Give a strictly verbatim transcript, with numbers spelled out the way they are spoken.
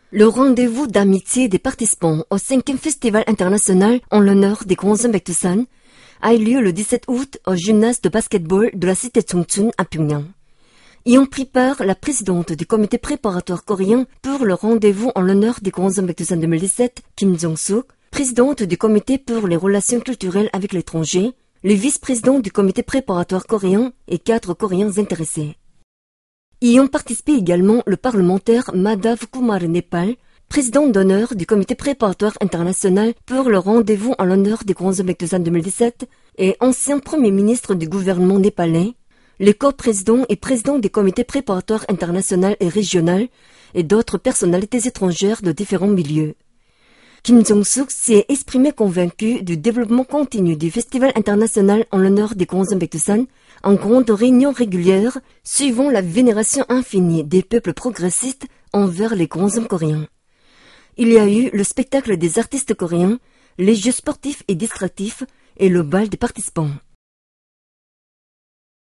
Le rendez-vous d'amitié des participants au cinquième Festival international en l'honneur des Gongsun Baekdusan a eu lieu le dix-sept août au gymnase de basketball de la cité Chongchun à Pyongyang. Y ont pris part la présidente du comité préparatoire coréen pour le rendez-vous en l'honneur des Gongsun Baekdusan deux mille dix-sept, Kim Jong-suk, présidente du comité pour les relations culturelles avec l'étranger, le vice-président du comité préparatoire coréen et quatre Coréens intéressés. Y ont participé également le parlementaire Madhav Kumar Nepal, président d'honneur du comité préparatoire international pour le rendez-vous en l'honneur des Gongsun Baekdusan deux mille dix-sept et ancien premier ministre du gouvernement népalais, les co-présidents et présidents des comités préparatoires international et régional et d'autres personnalités étrangères de différents milieux. Kim Jong-suk s'est exprimé convaincu du développement continu du Festival international en l'honneur des Gongsun Baekdusan en grande réunion régulière suivant la vénération infinie des peuples progressistes envers les Gongsun coréens. Il y a eu le spectacle des artistes coréens, les jeux sportifs et distractifs et le bal des participants.